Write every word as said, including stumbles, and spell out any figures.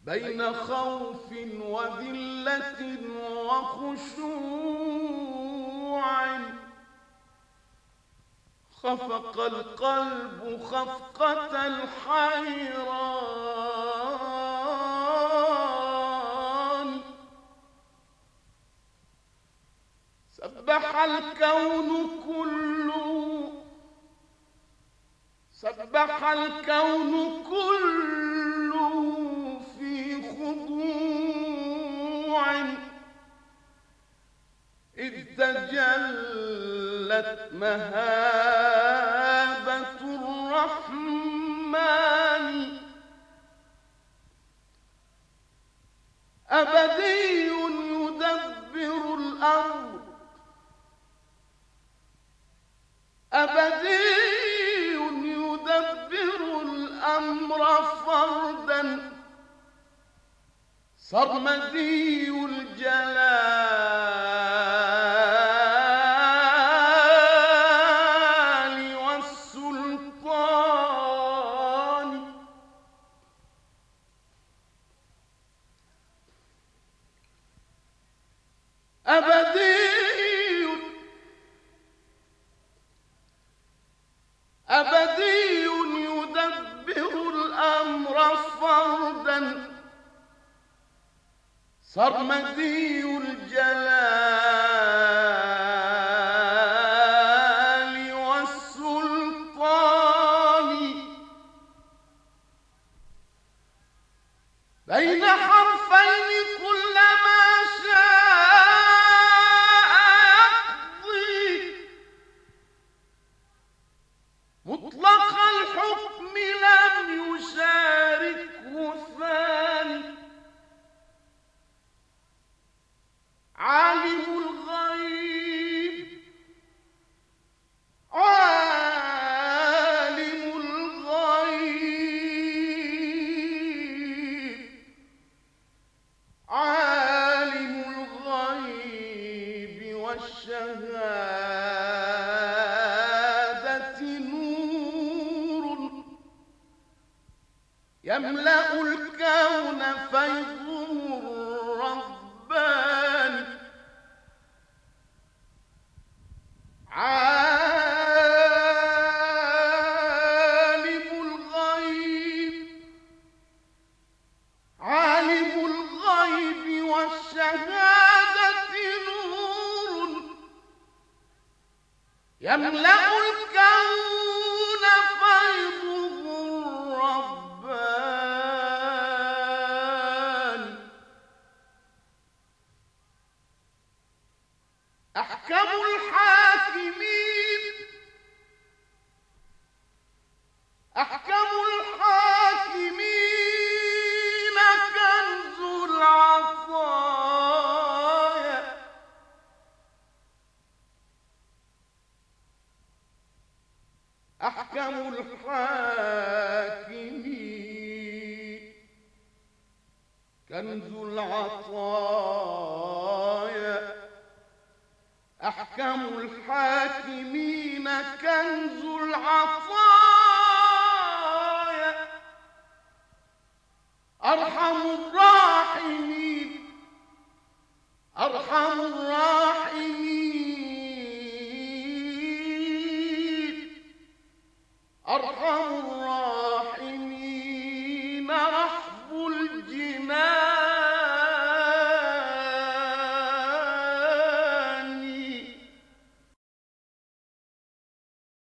بين خوف وذلة وخشوع، خفق القلب خفقة الحيران، سبح الكون كله سبح الكون كله في خضوع، إذ تجلت مهابة الرحمن، أبدي يدبر الأمر أبدي يدبر الأمر فردا، سرمدي الجلال والسلطان، أبدي أبدي يدبر الأمر فردا، سرمدي الجلال والسلطان، بين حرفين كلما شاء يقضي، مطلق الحكم لم يشاركه ثاني، عالم الغيب عالم الغيب عالم الغيب والشهادة نور، يملأ الكون فيضه الرباني، عالم الغيب عالم الغيب والشهادة نور، يملأ الكون فيضه الرباني، أحكم الحاكمين أحكم الحاكمين كنز العطايا، أحكم الحاكمين كنز العطايا، أحكم الحاكمين كنز العطايا، أرحم الراحمين أرحم الراحمين أرحم الراحمين رحب الجنان.